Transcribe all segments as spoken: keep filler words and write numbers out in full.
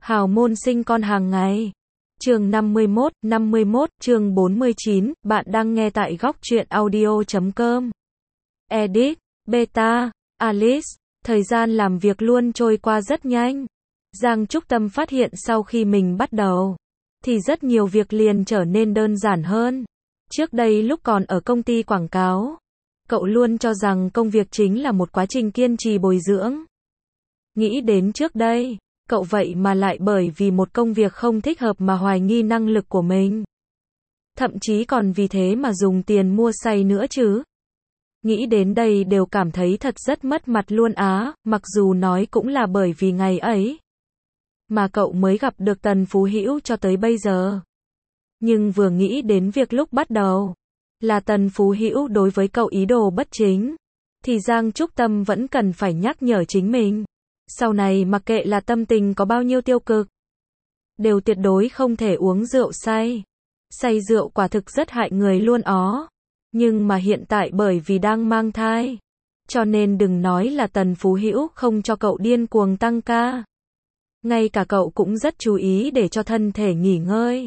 Hào môn sinh con hàng ngày. Chương năm mươi mốt, năm mươi mốt, chương bốn mươi chín, bạn đang nghe tại góc truyện audio chấm com. Edit, Beta, Alice, thời gian làm việc luôn trôi qua rất nhanh. Giang Trúc Tâm phát hiện sau khi mình bắt đầu, thì rất nhiều việc liền trở nên đơn giản hơn. Trước đây lúc còn ở công ty quảng cáo, cậu luôn cho rằng công việc chính là một quá trình kiên trì bồi dưỡng. Nghĩ đến trước đây, cậu vậy mà lại bởi vì một công việc không thích hợp mà hoài nghi năng lực của mình. Thậm chí còn vì thế mà dùng tiền mua say nữa chứ. Nghĩ đến đây đều cảm thấy thật rất mất mặt luôn á, mặc dù nói cũng là bởi vì ngày ấy mà cậu mới gặp được Tần Phú Hữu cho tới bây giờ. Nhưng vừa nghĩ đến việc lúc bắt đầu là Tần Phú Hữu đối với cậu ý đồ bất chính, thì Giang Trúc Tâm vẫn cần phải nhắc nhở chính mình. Sau này mặc kệ là tâm tình có bao nhiêu tiêu cực, đều tuyệt đối không thể uống rượu say. Say rượu quả thực rất hại người luôn ó. Nhưng mà hiện tại bởi vì đang mang thai, cho nên đừng nói là Tần Phú Hữu không cho cậu điên cuồng tăng ca. Ngay cả cậu cũng rất chú ý để cho thân thể nghỉ ngơi.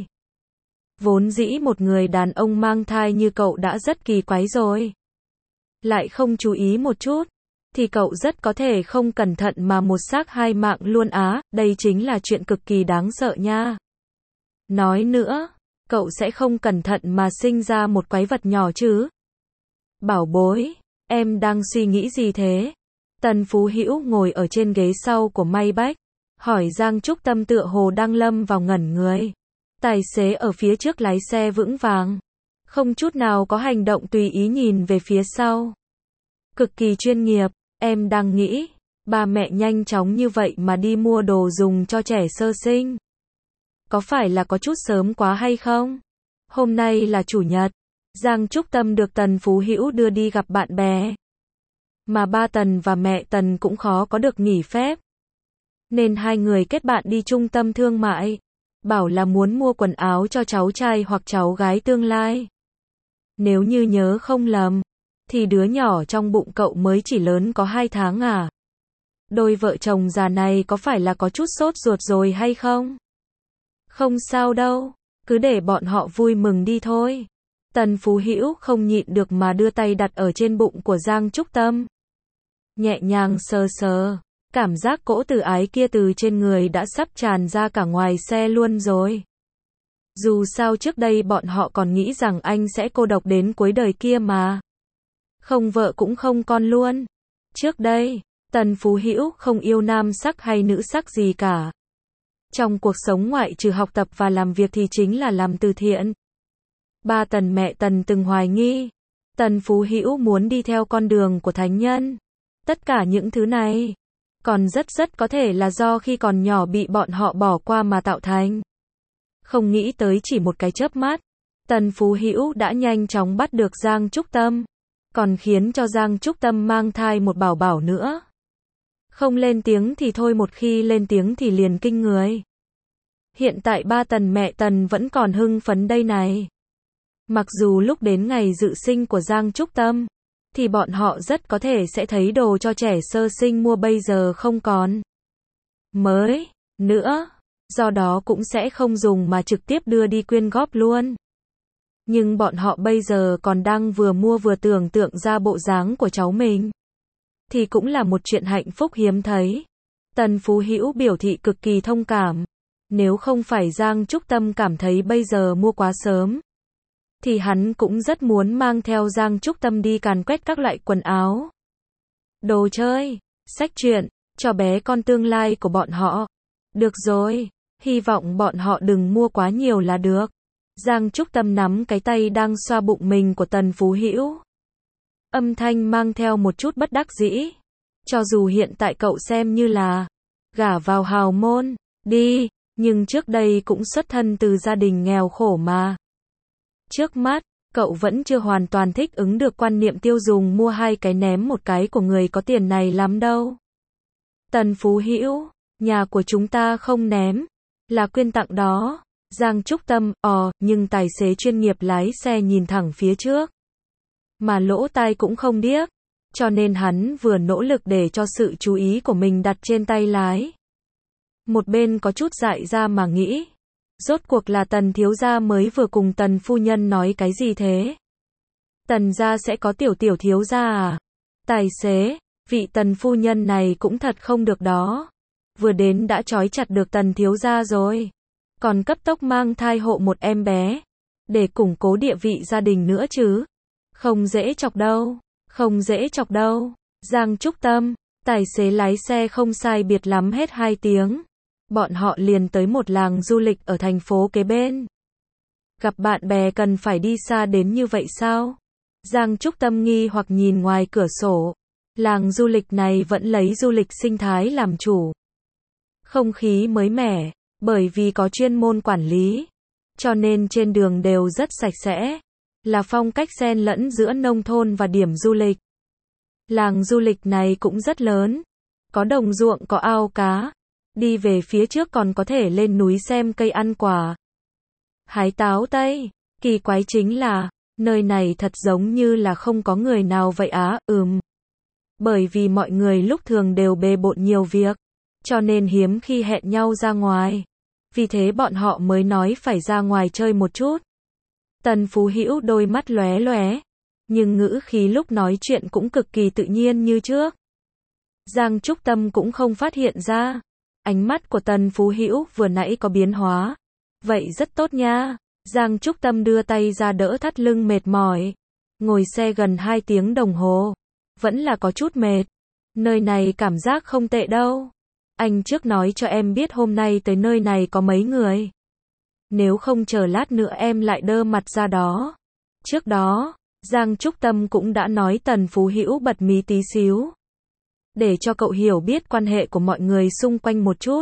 Vốn dĩ một người đàn ông mang thai như cậu đã rất kỳ quái rồi. Lại không chú ý một chút, thì cậu rất có thể không cẩn thận mà một xác hai mạng luôn á, đây chính là chuyện cực kỳ đáng sợ nha. Nói nữa, cậu sẽ không cẩn thận mà sinh ra một quái vật nhỏ chứ. Bảo bối, em đang suy nghĩ gì thế? Tần Phú Hữu ngồi ở trên ghế sau của Maybach, hỏi Giang Trúc Tâm tựa hồ đang lâm vào ngẩn người. Tài xế ở phía trước lái xe vững vàng, không chút nào có hành động tùy ý nhìn về phía sau. Cực kỳ chuyên nghiệp. Em đang nghĩ, ba mẹ nhanh chóng như vậy mà đi mua đồ dùng cho trẻ sơ sinh, có phải là có chút sớm quá hay không? Hôm nay là chủ nhật, Giang Trúc Tâm được Tần Phú Hữu đưa đi gặp bạn bè. Mà ba Tần và mẹ Tần cũng khó có được nghỉ phép, nên hai người kết bạn đi trung tâm thương mại, bảo là muốn mua quần áo cho cháu trai hoặc cháu gái tương lai. Nếu như nhớ không lầm, thì đứa nhỏ trong bụng cậu mới chỉ lớn có hai tháng à. Đôi vợ chồng già này có phải là có chút sốt ruột rồi hay không? Không sao đâu, cứ để bọn họ vui mừng đi thôi. Tần Phú Hữu không nhịn được mà đưa tay đặt ở trên bụng của Giang Trúc Tâm. Nhẹ nhàng sờ sờ, cảm giác cỗ từ ái kia từ trên người đã sắp tràn ra cả ngoài xe luôn rồi. Dù sao trước đây bọn họ còn nghĩ rằng anh sẽ cô độc đến cuối đời kia mà. Không vợ cũng không con luôn. Trước đây, Tần Phú Hữu không yêu nam sắc hay nữ sắc gì cả. Trong cuộc sống ngoại trừ học tập và làm việc thì chính là làm từ thiện. Ba Tần mẹ Tần từng hoài nghi Tần Phú Hữu muốn đi theo con đường của thánh nhân. Tất cả những thứ này còn rất rất có thể là do khi còn nhỏ bị bọn họ bỏ qua mà tạo thành. Không nghĩ tới chỉ một cái chớp mắt, Tần Phú Hữu đã nhanh chóng bắt được Giang Trúc Tâm, còn khiến cho Giang Trúc Tâm mang thai một bảo bảo nữa. Không lên tiếng thì thôi, một khi lên tiếng thì liền kinh người. Hiện tại ba Tần mẹ Tần vẫn còn hưng phấn đây này. Mặc dù lúc đến ngày dự sinh của Giang Trúc Tâm, thì bọn họ rất có thể sẽ thấy đồ cho trẻ sơ sinh mua bây giờ không còn mới nữa, do đó cũng sẽ không dùng mà trực tiếp đưa đi quyên góp luôn. Nhưng bọn họ bây giờ còn đang vừa mua vừa tưởng tượng ra bộ dáng của cháu mình, thì cũng là một chuyện hạnh phúc hiếm thấy. Tần Phú Hữu biểu thị cực kỳ thông cảm. Nếu không phải Giang Trúc Tâm cảm thấy bây giờ mua quá sớm, thì hắn cũng rất muốn mang theo Giang Trúc Tâm đi càn quét các loại quần áo, đồ chơi, sách truyện, cho bé con tương lai của bọn họ. Được rồi, hy vọng bọn họ đừng mua quá nhiều là được. Giang Trúc Tâm nắm cái tay đang xoa bụng mình của Tần Phú Hữu, âm thanh mang theo một chút bất đắc dĩ. Cho dù hiện tại cậu xem như là gả vào hào môn đi, nhưng trước đây cũng xuất thân từ gia đình nghèo khổ mà. Trước mắt, cậu vẫn chưa hoàn toàn thích ứng được quan niệm tiêu dùng mua hai cái ném một cái của người có tiền này lắm đâu. Tần Phú Hữu, nhà của chúng ta không ném, là quyên tặng đó. Giang Trúc Tâm, ò, nhưng tài xế chuyên nghiệp lái xe nhìn thẳng phía trước, mà lỗ tai cũng không điếc, cho nên hắn vừa nỗ lực để cho sự chú ý của mình đặt trên tay lái, Một bên có chút dại ra mà nghĩ. Rốt cuộc là Tần thiếu gia mới vừa cùng Tần phu nhân nói cái gì thế? Tần gia sẽ có tiểu tiểu thiếu gia à? Tài xế, vị Tần phu nhân này cũng thật không được đó. Vừa đến đã trói chặt được Tần thiếu gia rồi. Còn cấp tốc mang thai hộ một em bé. Để củng cố địa vị gia đình nữa chứ. Không dễ chọc đâu. Không dễ chọc đâu. Giang Trúc Tâm, tài xế lái xe không sai biệt lắm hết hai tiếng. Bọn họ liền tới một làng du lịch ở thành phố kế bên. Gặp bạn bè cần phải đi xa đến như vậy sao? Giang Trúc Tâm nghi hoặc nhìn ngoài cửa sổ. Làng du lịch này vẫn lấy du lịch sinh thái làm chủ. Không khí mới mẻ, bởi vì có chuyên môn quản lý. Cho nên trên đường đều rất sạch sẽ. Là phong cách xen lẫn giữa nông thôn và điểm du lịch. Làng du lịch này cũng rất lớn. Có đồng ruộng có ao cá. Đi về phía trước còn có thể lên núi xem cây ăn quả. Hái táo Tây. Kỳ quái chính là, nơi này thật giống như là không có người nào vậy á, ừm. Bởi vì mọi người lúc thường đều bề bộn nhiều việc. Cho nên hiếm khi hẹn nhau ra ngoài. Vì thế bọn họ mới nói phải ra ngoài chơi một chút. Tần Phú Hữu đôi mắt lóe lóe. Nhưng ngữ khí lúc nói chuyện cũng cực kỳ tự nhiên như trước. Giang Trúc Tâm cũng không phát hiện ra. Ánh mắt của Tần Phú Hữu vừa nãy có biến hóa. Vậy rất tốt nha. Giang Trúc Tâm đưa tay ra đỡ thắt lưng mệt mỏi. Ngồi xe gần hai tiếng đồng hồ. Vẫn là có chút mệt. Nơi này cảm giác không tệ đâu. Anh trước nói cho em biết hôm nay tới nơi này có mấy người. Nếu không chờ lát nữa em lại đơ mặt ra đó. Trước đó, Giang Trúc Tâm cũng đã nói Tần Phú Hữu bật mí tí xíu. Để cho cậu hiểu biết quan hệ của mọi người xung quanh một chút.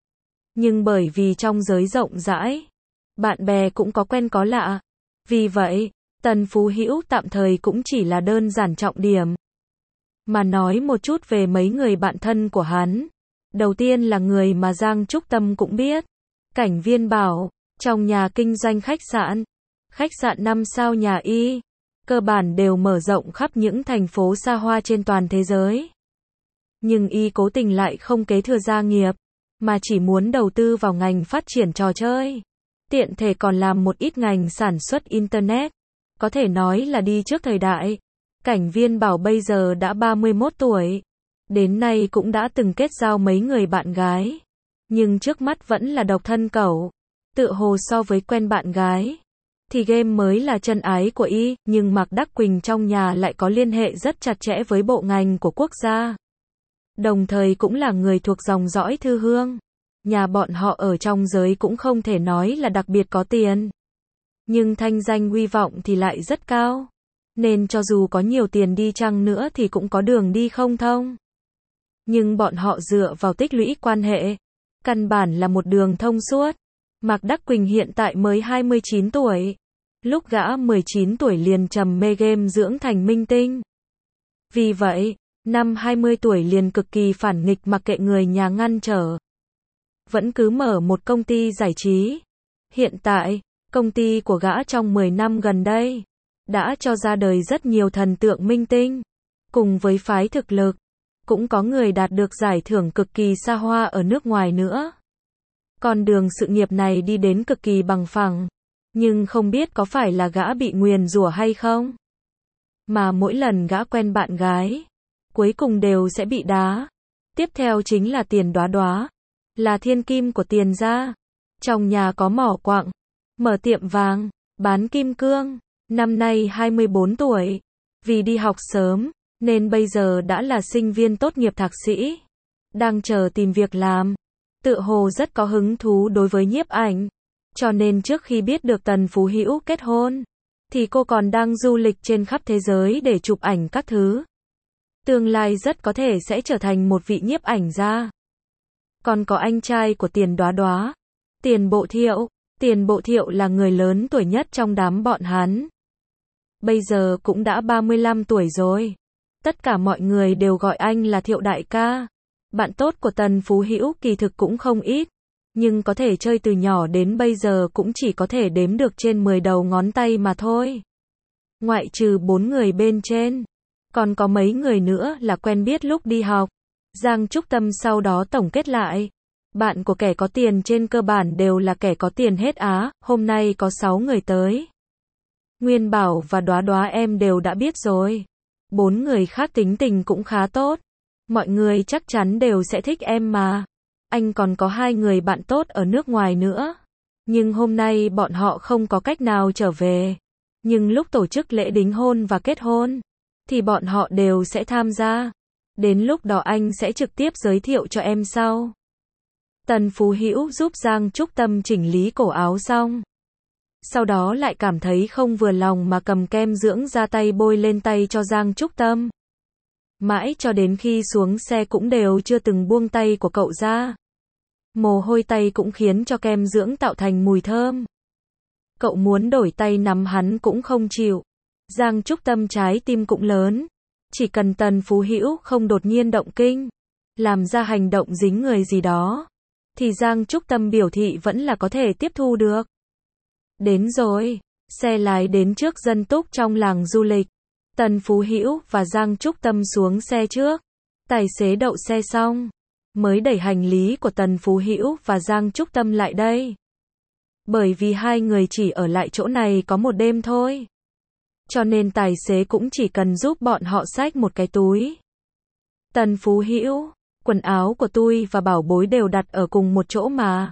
Nhưng bởi vì trong giới rộng rãi, bạn bè cũng có quen có lạ. Vì vậy, Tần Phú Hữu tạm thời cũng chỉ là đơn giản trọng điểm. Mà nói một chút về mấy người bạn thân của hắn. Đầu tiên là người mà Giang Trúc Tâm cũng biết. Cảnh Viên Bảo, trong nhà kinh doanh khách sạn. Khách sạn năm sao nhà Y. Cơ bản đều mở rộng khắp những thành phố xa hoa trên toàn thế giới. Nhưng Y cố tình lại không kế thừa gia nghiệp. Mà chỉ muốn đầu tư vào ngành phát triển trò chơi. Tiện thể còn làm một ít ngành sản xuất Internet. Có thể nói là đi trước thời đại. Cảnh Viên Bảo bây giờ đã ba mươi mốt tuổi. Đến nay cũng đã từng kết giao mấy người bạn gái. Nhưng trước mắt vẫn là độc thân cẩu. Tựa hồ so với quen bạn gái. Thì game mới là chân ái của Y. Nhưng Mạc Đắc Quỳnh trong nhà lại có liên hệ rất chặt chẽ với bộ ngành của quốc gia. Đồng thời cũng là người thuộc dòng dõi Thư Hương. Nhà bọn họ ở trong giới cũng không thể nói là đặc biệt có tiền. Nhưng thanh danh uy vọng thì lại rất cao. Nên cho dù có nhiều tiền đi chăng nữa thì cũng có đường đi không thông. Nhưng bọn họ dựa vào tích lũy quan hệ. Căn bản là một đường thông suốt. Mạc Đắc Quỳnh hiện tại mới hai mươi chín tuổi. Lúc gã mười chín tuổi liền trầm mê game dưỡng thành minh tinh. Vì vậy, năm hai mươi tuổi liền cực kỳ phản nghịch mặc kệ người nhà ngăn trở. Vẫn cứ mở một công ty giải trí. Hiện tại, công ty của gã trong mười năm gần đây đã cho ra đời rất nhiều thần tượng minh tinh. Cùng với phái thực lực, cũng có người đạt được giải thưởng cực kỳ xa hoa ở nước ngoài nữa. Con đường sự nghiệp này đi đến cực kỳ bằng phẳng. Nhưng không biết có phải là gã bị nguyền rủa hay không? Mà mỗi lần gã quen bạn gái, cuối cùng đều sẽ bị đá. Tiếp theo chính là Tiền Đóa Đóa. Là thiên kim của Tiền gia. Trong nhà có mỏ quặng. Mở tiệm vàng. Bán kim cương. Năm nay hai mươi bốn tuổi. Vì đi học sớm, nên bây giờ đã là sinh viên tốt nghiệp thạc sĩ. Đang chờ tìm việc làm. Tựa hồ rất có hứng thú đối với nhiếp ảnh. Cho nên trước khi biết được Tần Phú Hữu kết hôn, thì cô còn đang du lịch trên khắp thế giới để chụp ảnh các thứ. Tương lai rất có thể sẽ trở thành một vị nhiếp ảnh gia. Còn có anh trai của Tiền Đóa Đóa, Tiền Bộ Thiệu. Tiền Bộ Thiệu là người lớn tuổi nhất trong đám bọn hắn. Bây giờ cũng đã ba mươi lăm tuổi rồi. Tất cả mọi người đều gọi anh là Thiệu đại ca. Bạn tốt của Tần Phú Hữu kỳ thực cũng không ít. Nhưng có thể chơi từ nhỏ đến bây giờ cũng chỉ có thể đếm được trên mười đầu ngón tay mà thôi. Ngoại trừ bốn người bên trên. Còn có mấy người nữa là quen biết lúc đi học. Giang Trúc Tâm sau đó tổng kết lại. Bạn của kẻ có tiền trên cơ bản đều là kẻ có tiền hết á, hôm nay có sáu người tới. Nguyên Bảo và Đóa Đóa em đều đã biết rồi. Bốn người khác tính tình cũng khá tốt. Mọi người chắc chắn đều sẽ thích em mà. Anh còn có hai người bạn tốt ở nước ngoài nữa. Nhưng hôm nay bọn họ không có cách nào trở về. Nhưng lúc tổ chức lễ đính hôn và kết hôn, thì bọn họ đều sẽ tham gia. Đến lúc đó anh sẽ trực tiếp giới thiệu cho em sau. Tần Phú Hữu giúp Giang Trúc Tâm chỉnh lý cổ áo xong. Sau đó lại cảm thấy không vừa lòng mà cầm kem dưỡng da tay bôi lên tay cho Giang Trúc Tâm. Mãi cho đến khi xuống xe cũng đều chưa từng buông tay của cậu ra. Mồ hôi tay cũng khiến cho kem dưỡng tạo thành mùi thơm. Cậu muốn đổi tay nắm hắn cũng không chịu. Giang Trúc Tâm trái tim cũng lớn. Chỉ cần Tần Phú Hữu không đột nhiên động kinh, làm ra hành động dính người gì đó, thì Giang Trúc Tâm biểu thị vẫn là có thể tiếp thu được. Đến rồi, xe lái đến trước dân túc trong làng du lịch. Tần Phú Hữu và Giang Trúc Tâm xuống xe trước. Tài xế đậu xe xong, mới đẩy hành lý của Tần Phú Hữu và Giang Trúc Tâm lại đây. Bởi vì hai người chỉ ở lại chỗ này có một đêm thôi. Cho nên tài xế cũng chỉ cần giúp bọn họ xách một cái túi. Tần Phú Hữu, quần áo của tôi và Bảo Bối đều đặt ở cùng một chỗ mà.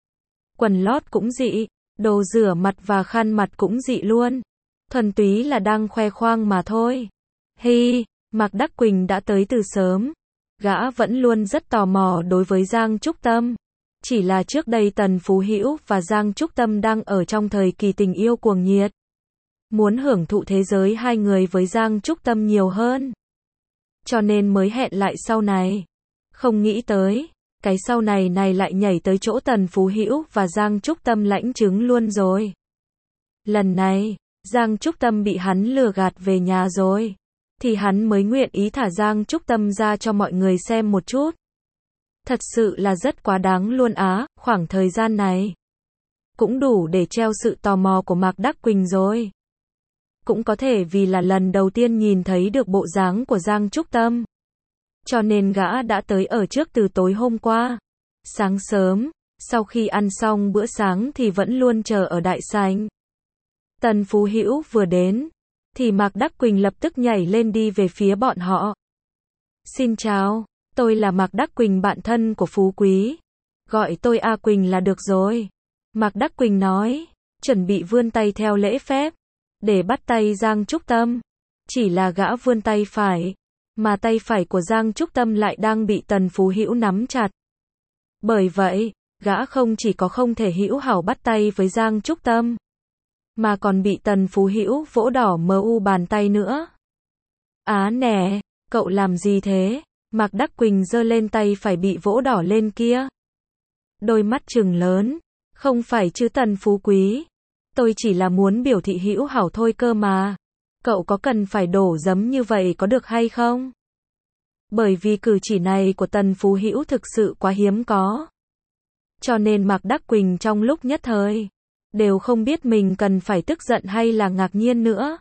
Quần lót cũng dị, đồ rửa mặt và khăn mặt cũng dị luôn. Thuần túy là đang khoe khoang mà thôi. Hi, Mạc Đắc Quỳnh đã tới từ sớm. Gã vẫn luôn rất tò mò đối với Giang Trúc Tâm. Chỉ là trước đây Tần Phú Hữu và Giang Trúc Tâm đang ở trong thời kỳ tình yêu cuồng nhiệt. Muốn hưởng thụ thế giới hai người với Giang Trúc Tâm nhiều hơn. Cho nên mới hẹn lại sau này. Không nghĩ tới, cái sau này này lại nhảy tới chỗ Tần Phú Hữu và Giang Trúc Tâm lãnh chứng luôn rồi. Lần này, Giang Trúc Tâm bị hắn lừa gạt về nhà rồi. Thì hắn mới nguyện ý thả Giang Trúc Tâm ra cho mọi người xem một chút. Thật sự là rất quá đáng luôn á, khoảng thời gian này. Cũng đủ để treo sự tò mò của Mạc Đắc Quỳnh rồi. Cũng có thể vì là lần đầu tiên nhìn thấy được bộ dáng của Giang Trúc Tâm. Cho nên gã đã tới ở trước từ tối hôm qua. Sáng sớm, sau khi ăn xong bữa sáng thì vẫn luôn chờ ở đại sảnh. Tần Phú Hữu vừa đến, thì Mạc Đắc Quỳnh lập tức nhảy lên đi về phía bọn họ. Xin chào, tôi là Mạc Đắc Quỳnh, bạn thân của Phú Quý. Gọi tôi A Quỳnh là được rồi. Mạc Đắc Quỳnh nói, chuẩn bị vươn tay theo lễ phép, để bắt tay Giang Trúc Tâm. Chỉ là gã vươn tay phải, mà tay phải của Giang Trúc Tâm lại đang bị Tần Phú Hữu nắm chặt. Bởi vậy, gã không chỉ có không thể hữu hảo bắt tay với Giang Trúc Tâm, mà còn bị Tần Phú Hữu vỗ đỏ mờ u bàn tay nữa. Á nè, cậu làm gì thế? Mạc Đắc Quỳnh giơ lên tay phải bị vỗ đỏ lên kia. Đôi mắt trừng lớn, không phải chứ Tần Phú Quý. Tôi chỉ là muốn biểu thị hữu hảo thôi cơ mà. Cậu có cần phải đổ giấm như vậy có được hay không? Bởi vì cử chỉ này của Tần Phú Hữu thực sự quá hiếm có. Cho nên Mạc Đắc Quỳnh trong lúc nhất thời, đều không biết mình cần phải tức giận hay là ngạc nhiên nữa.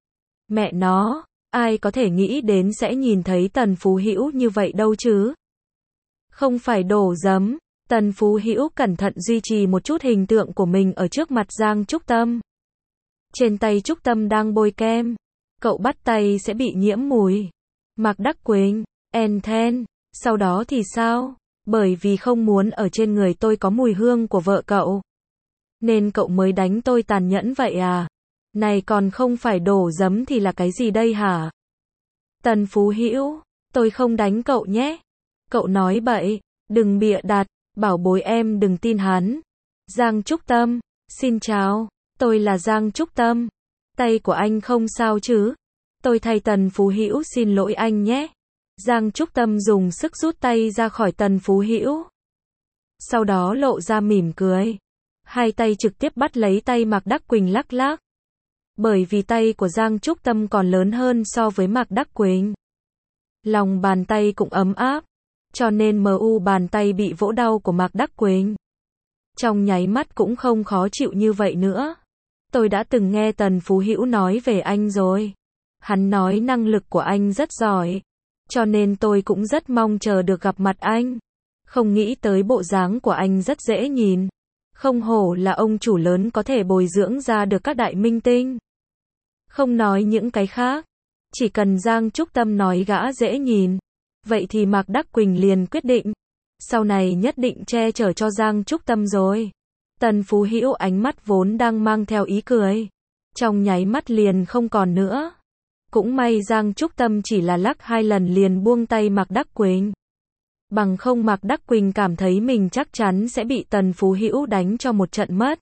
Mẹ nó, ai có thể nghĩ đến sẽ nhìn thấy Tần Phú Hữu như vậy đâu chứ? Không phải đổ giấm, Tần Phú Hữu cẩn thận duy trì một chút hình tượng của mình ở trước mặt Giang Trúc Tâm. Trên tay Trúc Tâm đang bôi kem, cậu bắt tay sẽ bị nhiễm mùi. Mạc Đắc Quỳnh, en then, sau đó thì sao? Bởi vì không muốn ở trên người tôi có mùi hương của vợ cậu, nên cậu mới đánh tôi tàn nhẫn vậy à? Này còn không phải đổ giấm thì là cái gì đây hả? Tần Phú Hữu, tôi không đánh cậu nhé. Cậu nói bậy, đừng bịa đặt, Bảo Bối em đừng tin hắn. Giang Trúc Tâm, xin chào, tôi là Giang Trúc Tâm. Tay của anh không sao chứ? Tôi thay Tần Phú Hữu xin lỗi anh nhé. Giang Trúc Tâm dùng sức rút tay ra khỏi Tần Phú Hữu. Sau đó lộ ra mỉm cười. Hai tay trực tiếp bắt lấy tay Mạc Đắc Quỳnh lắc lắc. Bởi vì tay của Giang Trúc Tâm còn lớn hơn so với Mạc Đắc Quỳnh. Lòng bàn tay cũng ấm áp. Cho nên mờ u bàn tay bị vỗ đau của Mạc Đắc Quỳnh. Trong nháy mắt cũng không khó chịu như vậy nữa. Tôi đã từng nghe Tần Phú Hữu nói về anh rồi. Hắn nói năng lực của anh rất giỏi. Cho nên tôi cũng rất mong chờ được gặp mặt anh. Không nghĩ tới bộ dáng của anh rất dễ nhìn. Không hổ là ông chủ lớn có thể bồi dưỡng ra được các đại minh tinh. Không nói những cái khác. Chỉ cần Giang Trúc Tâm nói gã dễ nhìn. Vậy thì Mạc Đắc Quỳnh liền quyết định. Sau này nhất định che chở cho Giang Trúc Tâm rồi. Tần Phú Hữu ánh mắt vốn đang mang theo ý cười. Trong nháy mắt liền không còn nữa. Cũng may Giang Trúc Tâm chỉ là lắc hai lần liền buông tay Mạc Đắc Quỳnh. Bằng không Mạc Đắc Quỳnh cảm thấy mình chắc chắn sẽ bị Tần Phú Hữu đánh cho một trận mất.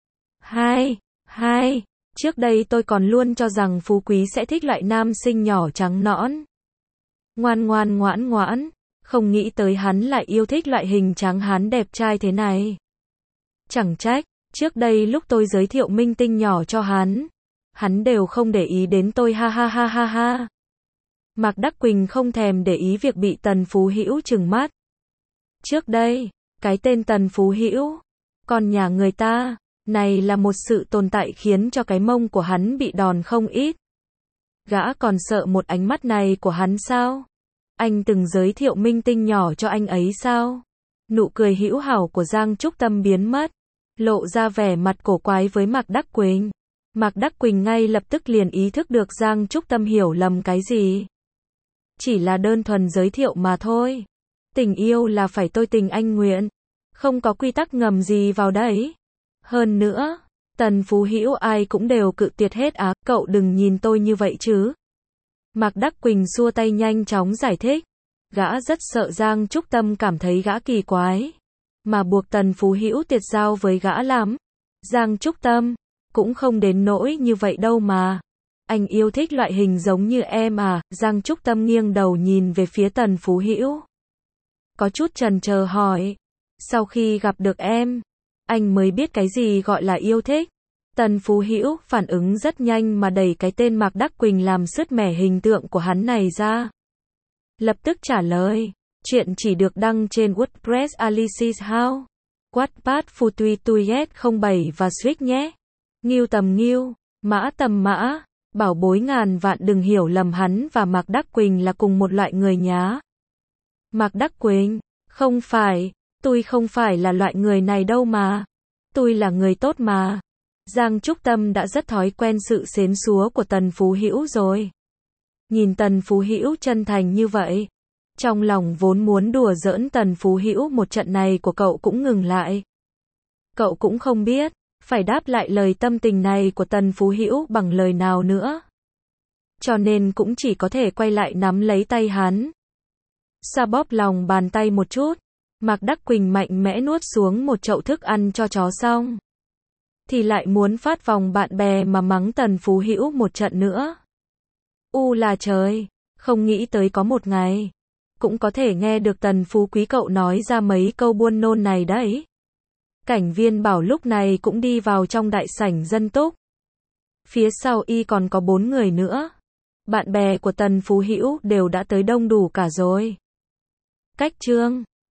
Hai, hai, trước đây tôi còn luôn cho rằng Phú Quý sẽ thích loại nam sinh nhỏ trắng nõn. Ngoan ngoan ngoãn ngoãn, không nghĩ tới hắn lại yêu thích loại hình tráng hán đẹp trai thế này. Chẳng trách, trước đây lúc tôi giới thiệu minh tinh nhỏ cho hắn, hắn đều không để ý đến tôi ha ha ha ha ha. Mạc Đắc Quỳnh không thèm để ý việc bị Tần Phú Hữu trừng mắt. Trước đây, cái tên Tần Phú Hữu, còn nhà người ta, này là một sự tồn tại khiến cho cái mông của hắn bị đòn không ít. Gã còn sợ một ánh mắt này của hắn sao? Anh từng giới thiệu minh tinh nhỏ cho anh ấy sao? Nụ cười hữu hảo của Giang Trúc Tâm biến mất, lộ ra vẻ mặt cổ quái với Mạc Đắc Quỳnh. Mạc Đắc Quỳnh ngay lập tức liền ý thức được Giang Trúc Tâm hiểu lầm cái gì. Chỉ là đơn thuần giới thiệu mà thôi. Tình yêu là phải tôi tình anh nguyện. Không có quy tắc ngầm gì vào đấy. Hơn nữa, Tần Phú Hữu ai cũng đều cự tuyệt hết á, cậu đừng nhìn tôi như vậy chứ. Mạc Đắc Quỳnh xua tay nhanh chóng giải thích. Gã rất sợ Giang Trúc Tâm cảm thấy gã kỳ quái. Mà buộc Tần Phú Hữu tuyệt giao với gã lắm. Giang Trúc Tâm, cũng không đến nỗi như vậy đâu mà. Anh yêu thích loại hình giống như em à? Giang Trúc Tâm nghiêng đầu nhìn về phía Tần Phú Hữu. Có chút chần chờ hỏi. Sau khi gặp được em, anh mới biết cái gì gọi là yêu thích. Tần Phú Hữu phản ứng rất nhanh mà đẩy cái tên Mạc Đắc Quỳnh làm sứt mẻ hình tượng của hắn này ra. Lập tức trả lời. Chuyện chỉ được đăng trên WordPress Alice's House, Wattpad Phu Tuyet không bảy và Switch nhé. Nghiêu tầm nghiêu, mã tầm mã. Bảo bối ngàn vạn đừng hiểu lầm hắn và Mạc Đắc Quỳnh là cùng một loại người nhá. Mạc Đắc Quỳnh, không phải, tôi không phải là loại người này đâu mà. Tôi là người tốt mà. Giang Trúc Tâm đã rất thói quen sự xến xúa của Tần Phú Hữu rồi. Nhìn Tần Phú Hữu chân thành như vậy, trong lòng vốn muốn đùa giỡn Tần Phú Hữu một trận này của cậu cũng ngừng lại. Cậu cũng không biết phải đáp lại lời tâm tình này của Tần Phú Hữu bằng lời nào nữa. Cho nên cũng chỉ có thể quay lại nắm lấy tay hắn. Xoa bóp lòng bàn tay một chút, Mạc Đắc Quỳnh mạnh mẽ nuốt xuống một chậu thức ăn cho chó xong. Thì lại muốn phát vòng bạn bè mà mắng Tần Phú Hữu một trận nữa. U là trời, không nghĩ tới có một ngày cũng có thể nghe được Tần Phú Quý cậu nói ra mấy câu buôn nôn này đấy. Cảnh Viên Bảo lúc này cũng đi vào trong đại sảnh dân túc. Phía sau y còn có bốn người nữa. Bạn bè của Tần Phú Hữu đều đã tới đông đủ cả rồi. Cách chương